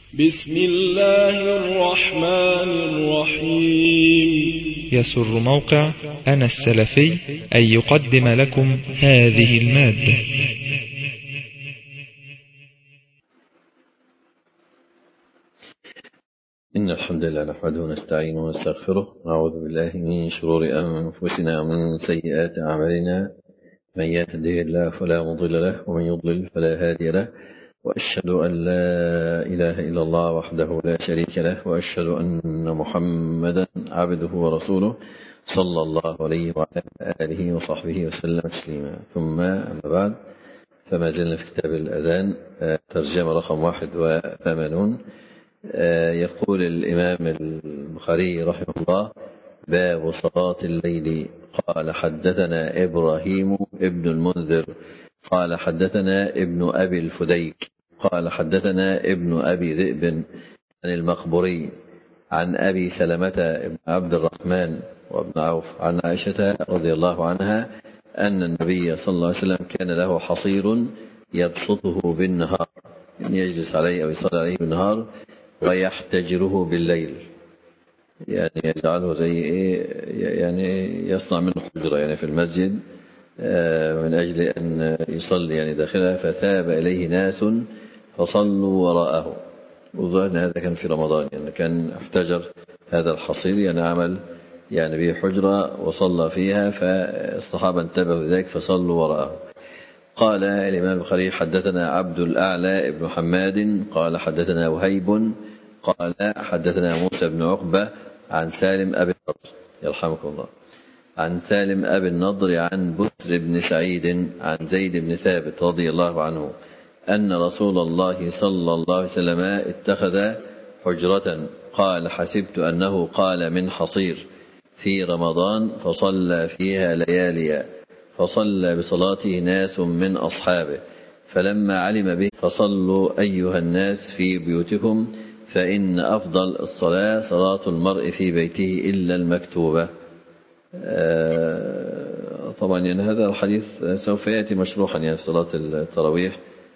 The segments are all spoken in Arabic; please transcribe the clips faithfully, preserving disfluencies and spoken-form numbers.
بسم الله الرحمن الرحيم. يسر موقع أنا السلفي أن يقدم لكم هذه المادة. إن الحمد لله نحمده ونستعينه ونستغفره، نعوذ بالله من شرور أنفسنا ومن سيئات أعمالنا، من يهده الله فلا مضل له ومن يضلل فلا هادي له، وأشهد أن لا إله إلا الله وحده لا شريك له، وأشهد أن محمدا عبده ورسوله صلى الله عليه وعلى آله وصحبه وسلم تسليما. ثم أما بعد، فما زلنا في كتاب الأذان، ترجمة رقم واحد وثمانون. يقول الإمام البخاري رحمه الله: باب صلاة الليل. قال حدثنا إبراهيم ابن المنذر قال حدثنا ابن أبي الفديك قال حدثنا ابن أبي ذئب عن المقبري عن أبي سلمة بن عبد الرحمن وابن عوف عن عائشة رضي الله عنها أن النبي صلى الله عليه وسلم كان له حصير يبسطه بالنهار، يعني يجلس عليه أو يصلي عليه بالنهار، ويحتجره بالليل، يعني يجعله زي إيه، يعني يصنع منه حجرة يعني في المسجد من أجل أن يصلي يعني داخلها. فثاب إليه ناس فصلوا وراءه، وظن هذا كان في رمضان، يعني كان احتجر هذا الحصير، يعني عمل يعني به حجرة وصلى فيها، فالصحابة انتبهوا ذلك فصلوا وراءه. قال الإمام البخاري حدثنا عبد الأعلى ابن حماد قال حدثنا وهيب قال حدثنا موسى بن عقبة عن سالم أبي النضر يرحمكم الله عن سالم أبي النضر عن بسر بن سعيد عن زيد بن ثابت رضي الله عنه أن رسول الله صلى الله عليه وسلم اتخذ حجرة، قال حسبت أنه قال من حصير في رمضان، فصلى فيها لياليا، فصلى بصلاته ناس من أصحابه، فلما علم به فصلوا أيها الناس في بيوتكم، فإن أفضل الصلاة صلاة المرء في بيته إلا المكتوبة. آه طبعا يعني هذا الحديث سوف يأتي مشروحا يعني في صلاة التراويح،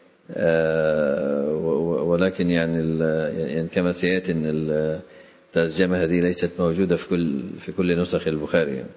آه ولكن يعني, يعني كما سيأتي أن الترجمة هذه ليست موجودة في كل في كل نسخ البخاري يعني.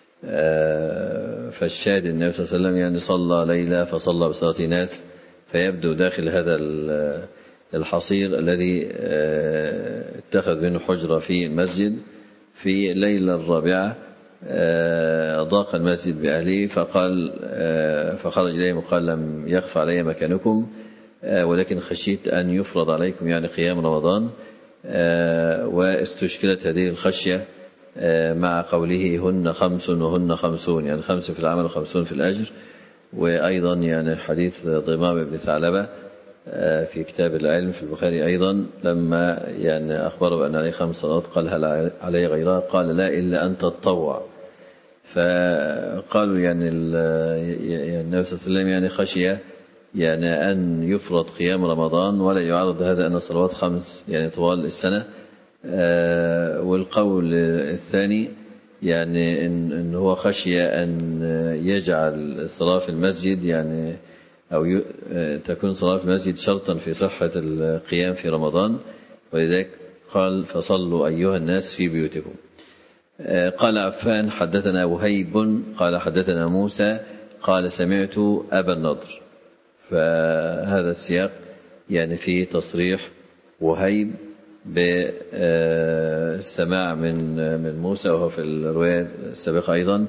آه فالشاهد النبي صلى الله عليه وسلم يعني صلى ليلة فصلى بصلاة ناس، فيبدو داخل هذا الحصير الذي آه اتخذ منه حجرة في المسجد في الليلة الرابعة، آه ضاق المسجد بأهله، فقال آه فخرج إليهم وقال: لم يخف علي مكانكم، آه ولكن خشيت أن يفرض عليكم يعني قيام رمضان. آه واستشكلت هذه الخشية مع قوله هن خمس وهن خمسون، يعني خمس في العمل وخمسون في الأجر. وأيضا يعني حديث ضمام بن ثعلبة في كتاب العلم في البخاري أيضا، لما يعني أخبره أن عليه خمس صلوات قال: هل علي غيرها؟ قال: لا، إلا أن تتطوع. فقالوا يعني النبي صلى الله عليه وسلم يعني خشية يعني أن يفرض قيام رمضان ولا يعرض هذا أن الصلوات خمس يعني طوال السنة. آه والقول الثاني يعني إن, إن هو خشية أن يجعل الصلاة في المسجد يعني أو ي... تكون صلاة في المسجد شرطا في صحة القيام في رمضان، ولذلك قال: فصلوا أيها الناس في بيوتكم. آه قال عفان حدثنا وهيب قال حدثنا موسى قال سمعت أبا النضر. فهذا السياق يعني فيه تصريح وهيب بالسماع من من موسى، وهو في الرواية السابقة أيضا.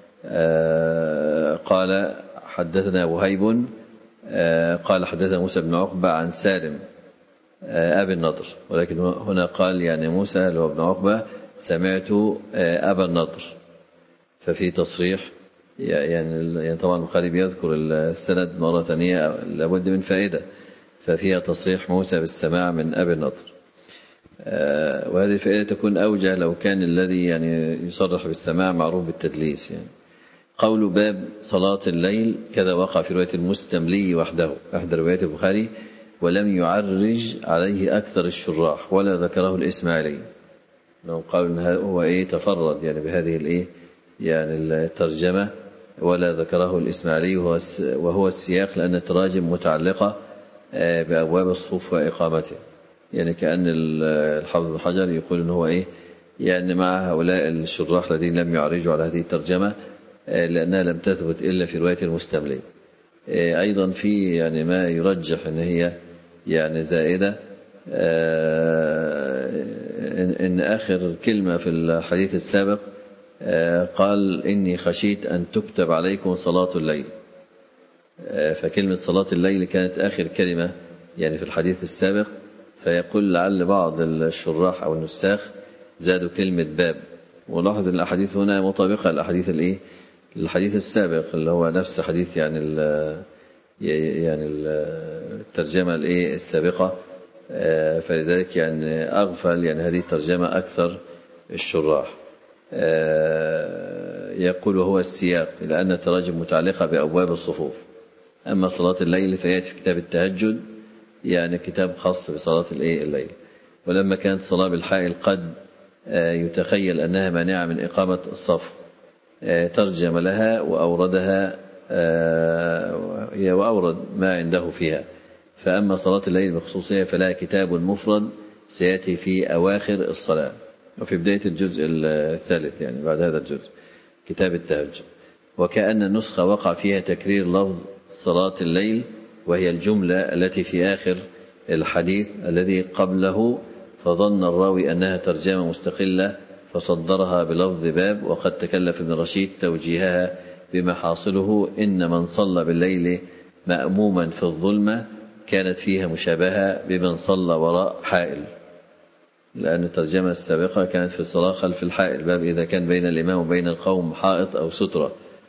قال حدثنا وهيب قال حدثنا موسى بن عقبة عن سالم أبي النضر، ولكن هنا قال يعني موسى اللي هو ابن عقبة سمعت أبا النضر، ففي تصريح يعني, يعني طبعا البخاري بيذكر السند مرة ثانية لابد من فائدة، ففيها تصريح موسى بالسماع من أبي النضر. آه وهذه الفائدة تكون أوجه لو كان الذي يعني يصرح بالسماع معروف بالتدليس يعني. قول باب صلاة الليل كذا وقع في رواية المستملي وحده أحد روايات البخاري، ولم يعرج عليه أكثر الشراح ولا ذكره الإسماعيلي، لو قالوا إن هو إيه تفرد يعني بهذه الإيه يعني الترجمة، ولا ذكره الإسماعيلي وهو السياق، لأن التراجم متعلقة بأبواب الصفوف وإقامته، يعني كأن الحافظ بن حجر يقول إن هو إيه يعني مع هؤلاء الشراح الذين لم يعرجوا على هذه الترجمة لأنها لم تثبت إلا في رواية المستملي. أيضا في يعني ما يرجح أن هي يعني زائدة، إن آخر كلمة في الحديث السابق قال إني خشيت أن تكتب عليكم صلاة الليل، فكلمة صلاة الليل كانت آخر كلمة يعني في الحديث السابق، فيقول لعل بعض الشراح أو النساخ زادوا كلمة باب. ولاحظ أن الأحاديث هنا مطابقة للأحاديث الإيه الحديث السابق اللي هو نفس حديث يعني ال يعني الترجمة الإيه السابقة، فلذلك يعني أغفل يعني هذه الترجمة أكثر الشراح. يقول هو السياق لأن التراجم متعلقة بأبواب الصفوف، أما صلاة الليل فيأتي في كتاب التهجد يعني كتاب خاص بصلاة الليل. ولما كانت صلاة بالحائل قد يتخيل أنها مانعة من إقامة الصف ترجم لها وأوردها وأورد ما عنده فيها. فأما صلاة الليل بخصوصية فلها كتاب مفرد سيأتي في أواخر الصلاة وفي بداية الجزء الثالث يعني بعد هذا الجزء كتاب التهجد. وكأن النسخة وقع فيها تكرير لفظ صلاة الليل وهي الجملة التي في آخر الحديث الذي قبله، فظن الراوي أنها ترجمة مستقلة فصدرها بلفظ باب، وقد تكلف ابن رشيد توجيهها بما حاصله إن من صلى بالليل مأموما في الظلمة كانت فيها مشابهة بمن صلى وراء حائل، لأن الترجمة السابقة كانت في الصلاة خلف الحائل باب إذا كان بين الإمام وبين القوم حائط أو سترة.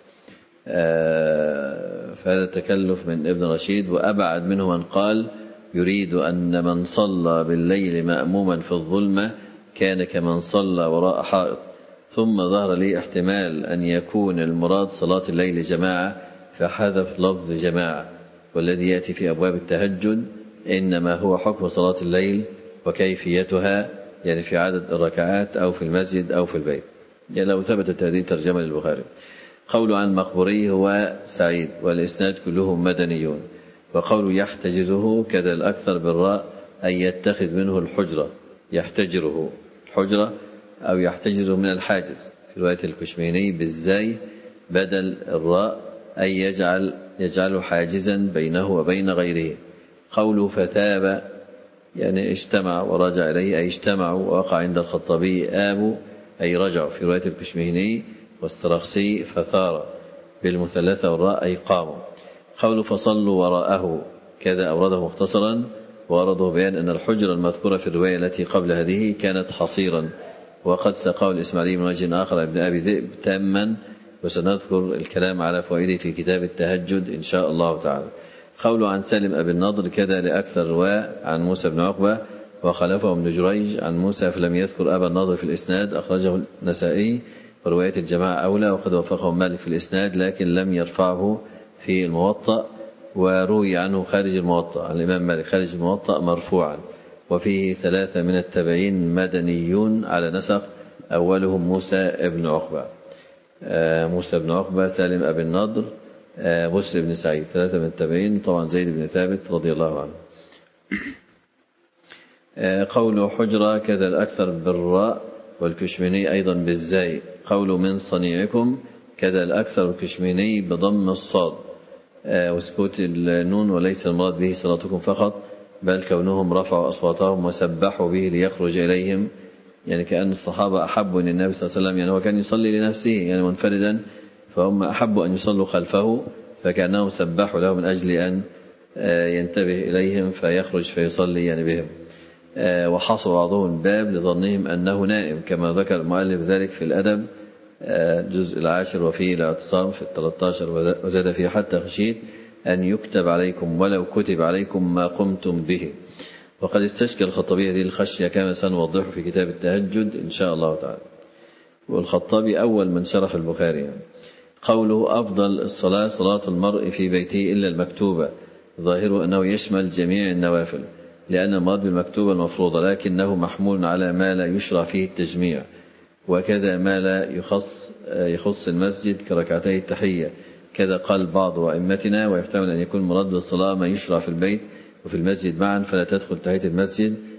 فهذا تكلف من ابن رشيد. وأبعد منه من قال يريد أن من صلى بالليل مأموما في الظلمة كان كمن صلى وراء حائط. ثم ظهر لي احتمال أن يكون المراد صلاة الليل جماعة فحذف لفظ جماعة، والذي يأتي في أبواب التهجد إنما هو حكم صلاة الليل وكيفيتها يعني في عدد الركعات أو في المسجد أو في البيت، يعني لو ثبتت هذه ترجمة للبخاري. قول عن المقبوري هو سعيد والإسناد كلهم مدنيون. وقول يحتجزه كذا الأكثر بالراء أي يتخذ منه الحجرة، يحتجره الحجرة أو يحتجزه من الحاجز في رواية الكشميني بالزاي بدل الراء أي يجعل يجعله حاجزا بينه وبين غيره. قوله فثاب يعني اجتمع ورجع إليه أي اجتمعوا، ووقع عند الخطابي آبوا أي رجعوا في رواية الكشميني، والسرخسي فثار بالمثلثة والراء أي قاموا. قوله فصلوا وراءه كذا أورده مختصرا، وأورده بيان أن الحجرة المذكورة في الرواية التي قبل هذه كانت حصيرا، وقد ساقه الإسماعيلي من وجه آخر ابن أبي ذئب تاما، وسنذكر الكلام على فوائده في كتاب التهجد إن شاء الله تعالى. قوله عن سالم أبي النضر كذا لأكثر رواة عن موسى بن عقبة وخلفه ابن جريج عن موسى فلم يذكر أبا النضر في الإسناد، أخرجه النسائي ورواية الجماعة أولى، وقد وفقه مالك في الإسناد لكن لم يرفعه في الموطأ، وروي عنه خارج الموطأ عن الإمام مالك خارج الموطأ مرفوعا. وفيه ثلاثة من التابعين مدنيون على نسق، أولهم موسى بن عقبة آه موسى بن عقبة سالم أبي النضر آه بسر بن سعيد، ثلاثة من التابعين طبعا زيد بن ثابت رضي الله عنه. آه قوله حجرة كذا الأكثر بالراء والكشميني أيضا بالزاي. قوله من صنيعكم كذا الأكثر الكشميني بضم الصاد آه وسكوت النون، وليس المراد به صلاتكم فقط بل كونهم رفعوا أصواتهم وسبحوا به ليخرج إليهم، يعني كأن الصحابة أحبوا أن النبي صلى الله عليه وسلم يعني هو كان يصلي لنفسه يعني منفردا، فهم أحبوا أن يصلوا خلفه فكأنهم سبحوا له من أجل أن ينتبه إليهم فيخرج فيصلي يعني بهم. وحصر بعضهم الباب لظنهم أنه نائم كما ذكر المؤلف ذلك في الأدب الجزء العاشر وفيه الاعتصام في الثلاثة عشر، وزاد فيه حتى خشيت أن يكتب عليكم ولو كتب عليكم ما قمتم به. وقد استشكل الخطابي هذه الخشية كما سنوضحه في كتاب التهجد إن شاء الله تعالى. والخطابي أول من شرح البخاري يعني. قوله أفضل الصلاة صلاة المرء في بيته إلا المكتوبة، ظاهره أنه يشمل جميع النوافل لأن المراد بالمكتوبة المفروضة، لكنه محمول على ما لا يشرع فيه التجميع، وكذا ما لا يخص يخص المسجد كركعتي التحية. كذا قال بعض أئمتنا، ويحتمل أن يكون مراد بالصلاة ما يشرع في البيت وفي المسجد معا، فلا تدخل تحية المسجد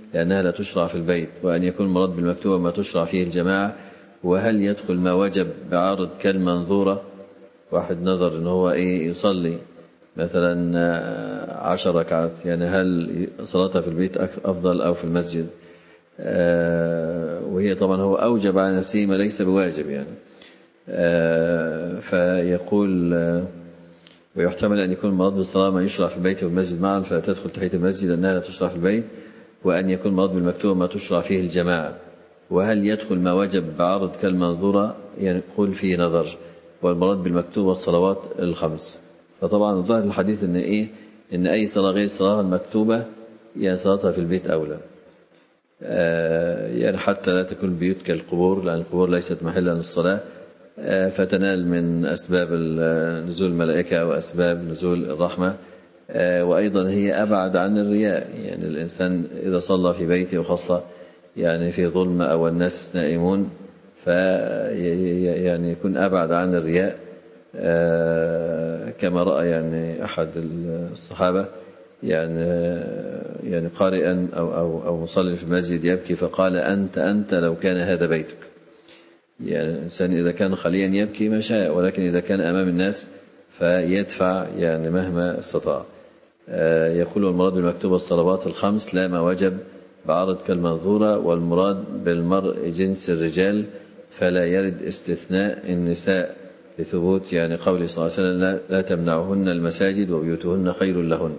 لأنها لا تشرع في البيت، وأن يكون المراد بالمكتوبة ما تشرع فيه الجماعة. وهل يدخل ما وجب بعرض كالمنظورة؟ واحد نظر إن هو إيه يصلي مثلا عشر ركعات، يعني هل صلاتها في البيت أفضل أو في المسجد؟ آه وهي طبعا هو أوجب على نفسه ما ليس بواجب يعني. آه فيقول آه ويحتمل أن يكون المراد بالصلاة ما يشرع في البيت والمسجد معا فلا تدخل تحية المسجد لأنها لا تشرع في البيت، وأن يكون المراد بالمكتوب ما تشرع فيه الجماعة. وهل يدخل ما وجب بعرض كالمنظورة؟ يعني يقول فيه نظر، والمراد بالمكتوب والصلوات الخمس. فطبعا ظاهر الحديث إن إيه إن أي صلاة غير الصلاة المكتوبة يعني صلاتها في البيت أولى، آه يعني حتى لا تكون بيوت كالقبور، لأن القبور ليست محلا للصلاة، آه فتنال من أسباب نزول الملائكة وأسباب نزول الرحمة، آه وأيضا هي أبعد عن الرياء. يعني الإنسان إذا صلى في بيته وخاصة يعني في ظلمة أو الناس نائمون في يعني يكون أبعد عن الرياء، آه كما رأى يعني أحد الصحابة يعني يعني قارئا أو أو أو مصلي في المسجد يبكي فقال أنت أنت لو كان هذا بيتك. يعني الإنسان إذا كان خاليا يبكي ما شاء، ولكن إذا كان أمام الناس فيدفع يعني مهما استطاع. آه يقول المراد بالمكتوبة الصلوات الخمس لا ما وجب بعرض كالمنظورة، والمراد بالمرء جنس الرجال فلا يرد استثناء النساء لثبوت يعني قول صلى الله عليه وسلم لا, لا تمنعهن المساجد وبيوتهن خير لهن.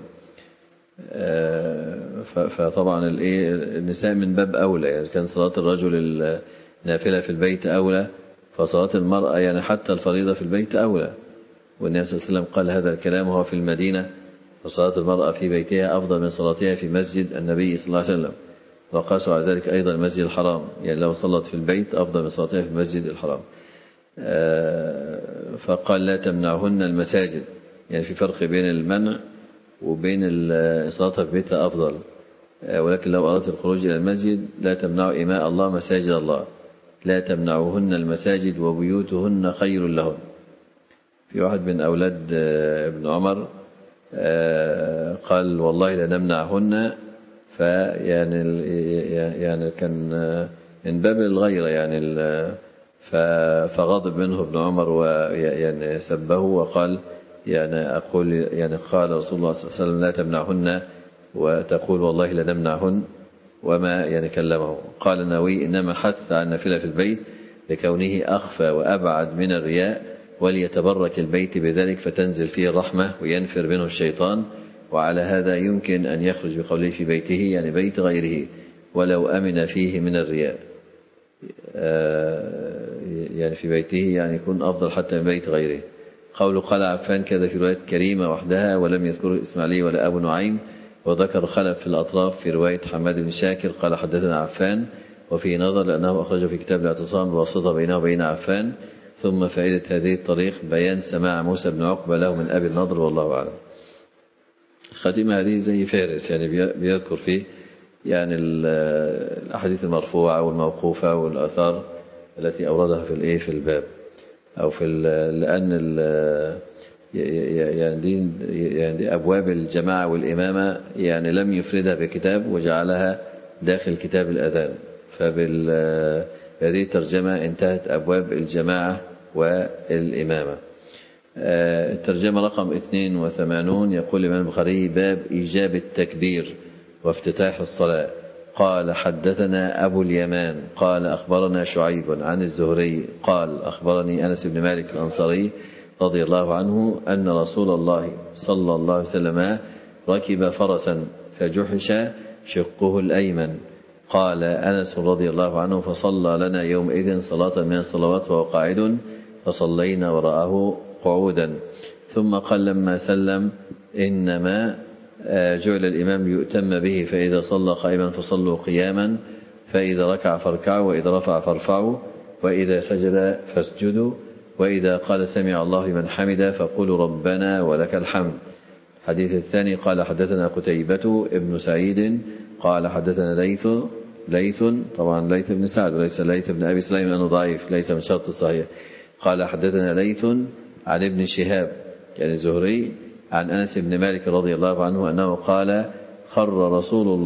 فطبعا النساء من باب أولى، يعني كان صلاة الرجل النافلة في البيت أولى، فصلاة المرأة يعني حتى الفريضة في البيت أولى. والنبي صلى الله عليه وسلم قال هذا الكلام وهو في المدينة، فصلاة المرأة في بيتها أفضل من صلاتها في مسجد النبي صلى الله عليه وسلم، وقاسوا على ذلك أيضا المسجد الحرام، يعني لو صلت في البيت أفضل من صلاتها في المسجد الحرام. فقال لا تمنعهن المساجد، يعني في فرق بين المنع وبين الصلاة في بيتها أفضل، ولكن لو أردت الخروج إلى المسجد لا تمنعوا إماء الله مساجد الله، لا تمنعوهن المساجد وبيوتهن خير لهن. في واحد من أولاد ابن عمر قال والله لا نمنعهن، فيعني يعني كان من باب الغيرة يعني، فغضب منه ابن عمر ويعني سبه وقال يعني أقول يعني قال رسول الله صلى الله عليه وسلم لا تمنعهن وتقول والله لا نمنعهن، وما يعني كلمه. قال النووي إنما حث عن النافلة في البيت لكونه أخفى وأبعد من الرياء، وليتبرك البيت بذلك فتنزل فيه الرحمة وينفر منه الشيطان، وعلى هذا يمكن أن يخرج بقوله في بيته يعني بيت غيره ولو أمن فيه من الرياء، يعني في بيته يعني يكون أفضل حتى من بيت غيره. قول قال عفان كذا في رواية كريمة وحدها ولم يذكره الإسماعيلي ولا أبو نعيم، وذكر خلف في الأطراف في رواية حماد بن شاكر قال حدثنا عفان، وفي نظر لأنه أخرجه في كتاب الاعتصام بواسطة بينه وبين عفان. ثم فائدة هذه الطريق بيان سماع موسى بن عقبة له من أبي النضر والله أعلم. الخاتمة هذه زي فارس يعني بيذكر فيه يعني الأحاديث المرفوعة والموقوفة والآثار التي أوردها في الإيه في الباب أو في لأن يعني دي يعني دي أبواب الجماعة والإمامة يعني لم يفردها بكتاب وجعلها داخل كتاب الأذان، فبهذه الترجمة انتهت أبواب الجماعة والإمامة. الترجمة رقم اثنين وثمانون يقول الإمام البخاري باب إيجاب التكبير وافتتاح الصلاة. قال حدثنا أبو اليمان قال أخبرنا شعيب عن الزهري قال أخبرني أنس بن مالك الأنصاري رضي الله عنه أن رسول الله صلى الله عليه وسلم ركب فرسا فجحش شقه الأيمن. قال أنس رضي الله عنه فصلى لنا يومئذ صلاة من الصلوات وهو قاعد فصلينا وراءه قعودا. ثم قال لما سلم إنما جعل الإمام يؤتم به، فإذا صلى قائما فصلوا قياما، فإذا ركع فاركعوا، وإذا رفع فارفعوا، وإذا سجد فاسجدوا، وإذا قال سمع الله لمن حمده فقولوا ربنا ولك الحمد. الحديث الثاني قال حدثنا قتيبة ابن سعيد قال حدثنا ليث ليث طبعا ليث بن سعد وليس ليث بن أبي سليم لأنه ضعيف ليس من شرط الصحيح. قال حدثنا ليث عن ابن شهاب يعني زهري عن أنس بن مالك رضي الله عنه أنه قال خر رسول الله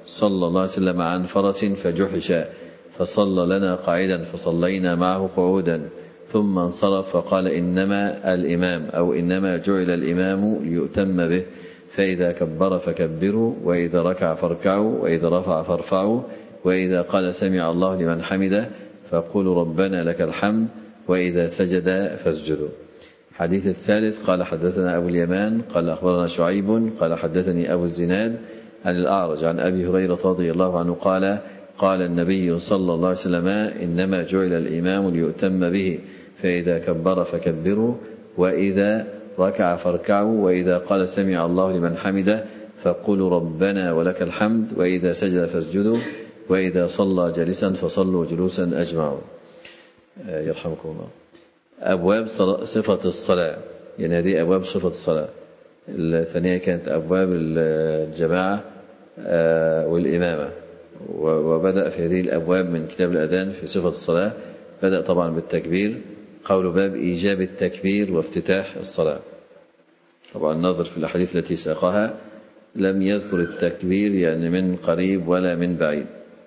صلى الله عليه وسلم عن فرس فجحش فصلى لنا قاعدا فصلينا معه قعودا ثم انصرف فقال إنما الإمام أو إنما جعل الإمام ليؤتم به فإذا كبر فكبروا وإذا ركع فاركعوا وإذا رفع فارفعوا وإذا قال سمع الله لمن حمده فقولوا ربنا لك الحمد وإذا سجد فاسجدوا. حديث الثالث قال حدثنا أبو اليمان قال أخبرنا شعيب قال حدثني أبو الزناد عن الأعرج عن أبي هريرة رضي الله عنه قال قال النبي صلى الله عليه وسلم إنما جعل الإمام ليؤتم به فإذا كبر فكبروا وإذا ركع فاركعوا وإذا قال سمع الله لمن حمده فقولوا ربنا ولك الحمد وإذا سجد فاسجدوا وإذا صلى جالسا فصلوا جلوسا أجمعوا. يرحمكم الله. أبواب صفة الصلاة، يعني هذه أبواب صفة الصلاة. الثانية كانت أبواب الجماعة والإمامة، وبدأ في هذه الأبواب من كتاب الأذان في صفة الصلاة بدأ طبعا بالتكبير، قول باب إيجاب التكبير وافتتاح الصلاة. طبعا نظر في الأحاديث التي ساقها لم يذكر التكبير يعني من قريب ولا من بعيد،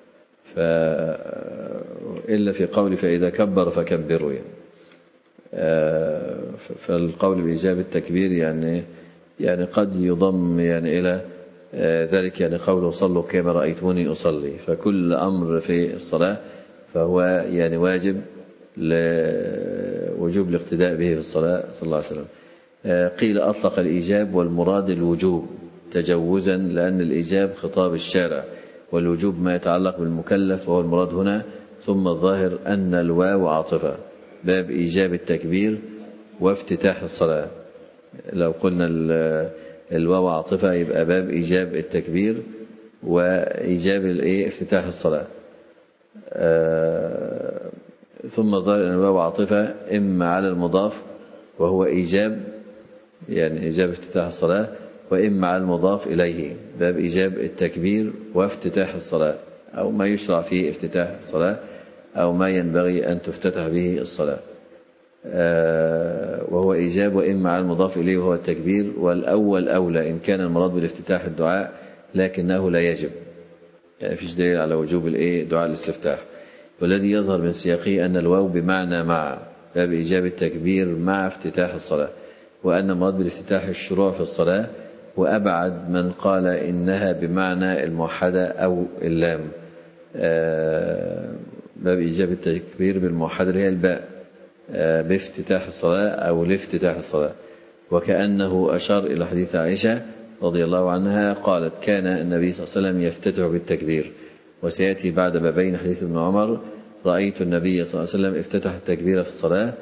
إلا في قول فإذا كبر فكبروا يعني. فالقول بإيجاب التكبير يعني يعني قد يضم يعني إلى ذلك يعني قوله صلوا كما رأيتموني أصلي، فكل أمر في الصلاة فهو يعني واجب لوجوب الاقتداء به في الصلاة صلى الله عليه وسلم. قيل أطلق الإيجاب والمراد الوجوب تجوزا لأن الإيجاب خطاب الشارع والوجوب ما يتعلق بالمكلف وهو المراد هنا. ثم الظاهر أن الواو عاطفة، باب إيجاب التكبير وافتتاح الصلاة. لو قلنا الواو عاطفة يبقى باب إيجاب التكبير وإيجاب افتتاح الصلاة. آه ثم الظاهر أن الواو عاطفة إما على المضاف وهو إيجاب يعني إيجاب افتتاح الصلاة، وإما على المضاف إليه باب إيجاب التكبير وافتتاح الصلاة، أو ما يشرع فيه افتتاح الصلاة أو ما ينبغي أن تفتتح به الصلاة. آه وهو إيجاب وإما على المضاف إليه وهو التكبير، والأول أولى إن كان المراد بالافتتاح الدعاء لكنه لا يجب، يعني فيش دليل على وجوب الإيه دعاء الاستفتاح. والذي يظهر من سياقه أن الواو بمعنى مع، باب إيجاب التكبير مع افتتاح الصلاة، وأن المراد بالافتتاح الشروع في الصلاة، وأبعد من قال إنها بمعنى الموحدة أو اللام. آه باب إيجاب التكبير بالموحدة هي الباء آه بافتتاح الصلاة أو لافتتاح الصلاة. وكأنه أشار إلى حديث عائشة رضي الله عنها قالت كان النبي صلى الله عليه وسلم يفتتح بالتكبير. وسيأتي بعد بابين حديث ابن عمر رأيت النبي صلى الله عليه وسلم افتتح التكبير في الصلاة،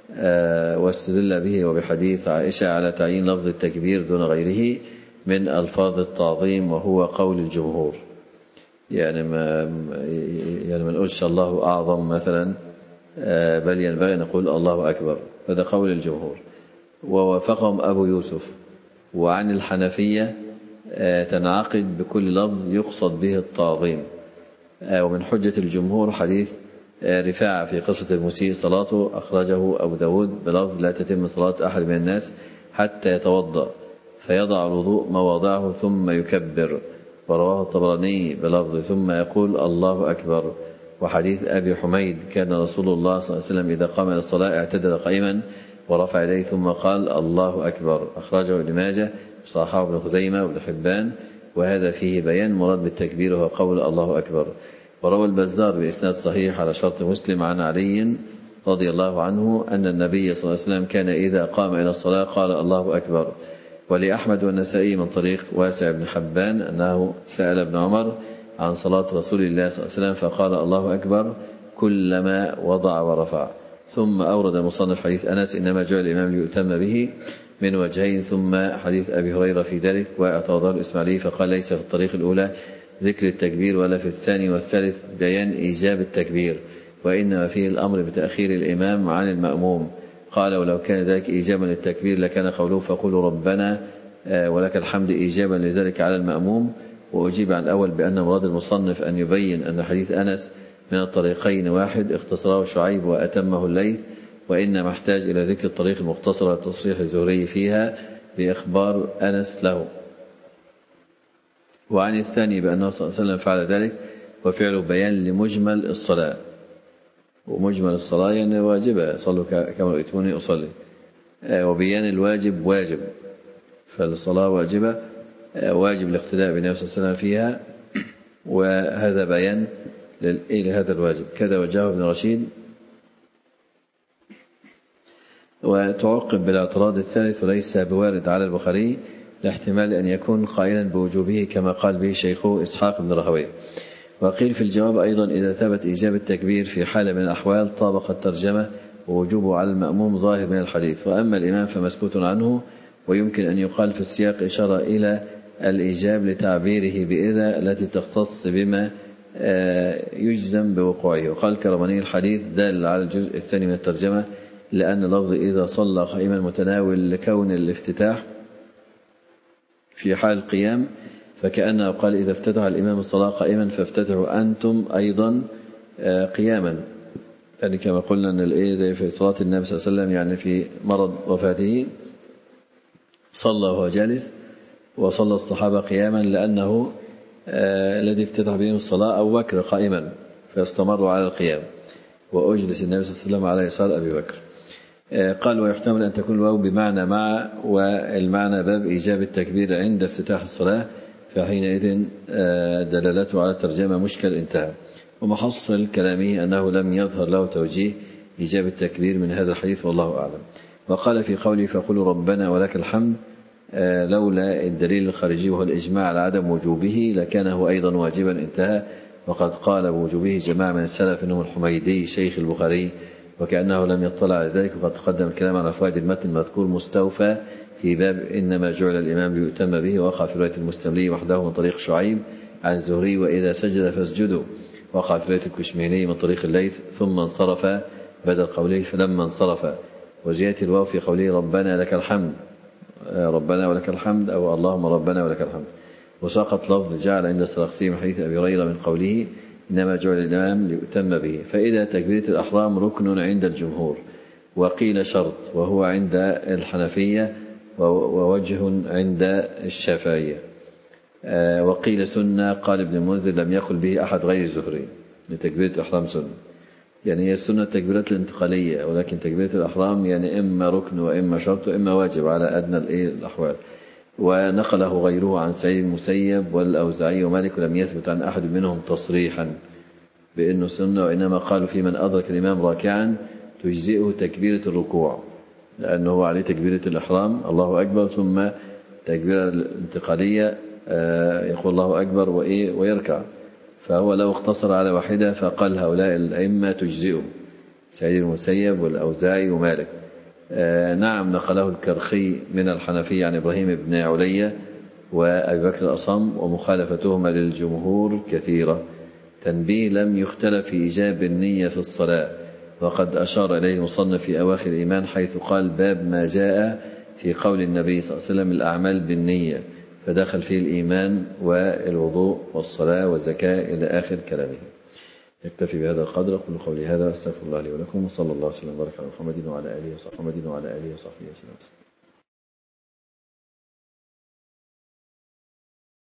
آه واستدل به وبحديث عائشة على تعيين لفظ التكبير دون غيره من ألفاظ التعظيم، وهو قول الجمهور. يعني ما يعني ما نقولش الله أعظم مثلا، آه بل ينبغي أن نقول الله أكبر، هذا قول الجمهور. ووافقهم أبو يوسف. وعن الحنفية آه تنعقد بكل لفظ يقصد به التعظيم. آه ومن حجة الجمهور حديث آه رفاعة في قصة المسيء صلاته أخرجه أبو داود بلفظ لا تتم صلاة أحد من الناس حتى يتوضأ فيضع الوضوء مواضعه ثم يكبر، ورواه الطبراني بلفظ ثم يقول الله أكبر. وحديث أبي حميد كان رسول الله صلى الله عليه وسلم إذا قام إلى الصلاة اعتدل قائما ورفع يديه ثم قال الله أكبر، أخرجه ابن ماجه وصححه ابن خزيمة وابن حبان، وهذا فيه بيان مراد بالتكبير وهو قول الله أكبر. وروى البزار بإسناد صحيح على شرط مسلم عن علي رضي الله عنه أن النبي صلى الله عليه وسلم كان إذا قام إلى الصلاة قال الله أكبر. ولأحمد والنسائي من طريق واسع بن حبان أنه سأل ابن عمر عن صلاة رسول الله صلى الله عليه وسلم فقال الله أكبر كلما وضع ورفع. ثم أورد المصنف حديث أنس إنما جعل الإمام ليؤتم به من وجهين، ثم حديث أبي هريرة في ذلك واعترضه الإسماعيلي فقال ليس في الطريق الأولى ذكر التكبير ولا في الثاني والثالث بيان إيجاب التكبير، وإنما فيه الأمر بتأخير الإمام عن المأموم. قال ولو كان ذلك إيجابا للتكبير لكان قوله فقولوا ربنا ولك الحمد إيجابا لذلك على المأموم. وأجيب عن الأول بأن مراد المصنف أن يبين أن حديث أنس من الطريقين واحد اختصره شعيب وأتمه الليث، وإنما احتاج إلى ذكر الطريق المختصرة لتصريح الزهري فيها بإخبار أنس له. وعن الثاني بأنه صلى الله عليه وسلم فعل ذلك وفعله بيان لمجمل الصلاة، ومجمل الصلاة يعني واجبة، صلوا كما رأيتموني أصلي، وبيان الواجب واجب، فالصلاة واجبة واجب الاقتداء بالنبي صلى الله عليه وسلم فيها، وهذا بيان لهذا الواجب. كذا وجهه ابن رشيد. وتعقب بالاعتراض الثالث وليس بوارد على البخاري لاحتمال أن يكون قائلا بوجوبه كما قال به شيخه إسحاق بن راهويه. وقيل في الجواب أيضا إذا ثبت إيجاب التكبير في حالة من الأحوال طابق الترجمة ووجوبه على المأموم ظاهر من الحديث، وأما الإمام فمسكوت عنه، ويمكن أن يقال في السياق إشارة إلى الإيجاب لتعبيره بإذا التي تختص بما يجزم بوقوعه. وقال كرماني الحديث دال على الجزء الثاني من الترجمة لأن لفظ إذا صلى قائما متناول لكون الافتتاح في حال القيام، فكأنه قال إذا افتتح الإمام الصلاة قائما فافتتحوا أنتم أيضا قياما، يعني كما قلنا أن الإيه زي في صلاة النبي صلى الله عليه وسلم، يعني في مرض وفاته صلى وهو جالس وصلى الصحابة قياما لأنه آه الذي افتتح بهم الصلاة أبو بكر قائما فاستمروا على القيام، وأجلس النبي صلى الله عليه وسلم على يسار أبي بكر. آه قال ويحتمل أن تكون الواو بمعنى مع، والمعنى باب إيجاب التكبير عند افتتاح الصلاة، فحينئذ آه دلالته على الترجمة مشكل انتهى. ومحصل كلامه أنه لم يظهر له توجيه إيجاب التكبير من هذا الحديث والله أعلم. وقال في قوله فقولوا ربنا ولك الحمد آه لولا الدليل الخارجي وهو الإجماع على عدم وجوبه لكان هو أيضا واجبا انتهى. وقد قال بوجوبه جماعة من السلف إنه الحميدي شيخ البخاري، وكأنه لم يطلع على ذلك، وقد تقدم الكلام على فوائد المتن المذكور مستوفى في باب إنما جعل الإمام ليؤتم به، وقع في رواية المستملي وحده من طريق شعيب عن الزهري وإذا سجد فاسجدوا، وقع في رواية الكشميهني من طريق الليث ثم انصرف بدل قوله فلما انصرف، وزيادة الواو في قوله ربنا لك الحمد ربنا ولك الحمد أو اللهم ربنا ولك الحمد. وساقط لفظ جعل عند السرخسي من حديث أبي هريرة من قوله إنما جعل الإمام ليؤتم به. فإذا تكبيرة الأحرام ركن عند الجمهور، وقيل شرط وهو عند الحنفية، ووجه عند الشافعية، وقيل سنة. قال ابن المنذر لم يقل به أحد غير الزهري لتكبيرة الأحرام سنة، يعني هي السنة التكبيرات الانتقالية، ولكن تكبيرة الأحرام يعني إما ركن وإما شرط وإما واجب على أدنى الأحوال. ونقله غيره عن سعيد المسيب والأوزاعي ومالك، ولم يثبت عن أحد منهم تصريحا بأنه سنة، وإنما قالوا في من أدرك الإمام راكعا تجزئه تكبيرة الركوع، لأنه عليه تكبيرة الإحرام الله أكبر ثم تكبيرة الانتقالية يقول الله أكبر وإيه ويركع، فهو لو اقتصر على واحدة فقال هؤلاء الأئمة تجزئه سعيد المسيب والأوزاعي ومالك. آه نعم نقله الكرخي من الحنفية عن إبراهيم بن علية وأبي بكر الأصم، ومخالفتهما للجمهور كثيرة. تنبيه لم يختلف في إيجاب النية في الصلاة، وقد أشار إليه المصنف في أواخر الإيمان حيث قال باب ما جاء في قول النبي صلى الله عليه وسلم الأعمال بالنية، فدخل فيه الإيمان والوضوء والصلاة والزكاة إلى آخر كلامه. يكتفي بهذا القدر. أقول قولي هذا أستغفر الله لي ولكم، وصلى الله وسلم وبارك على محمد وعلى آله وصحبه وعلى آله وصحبه وسلم.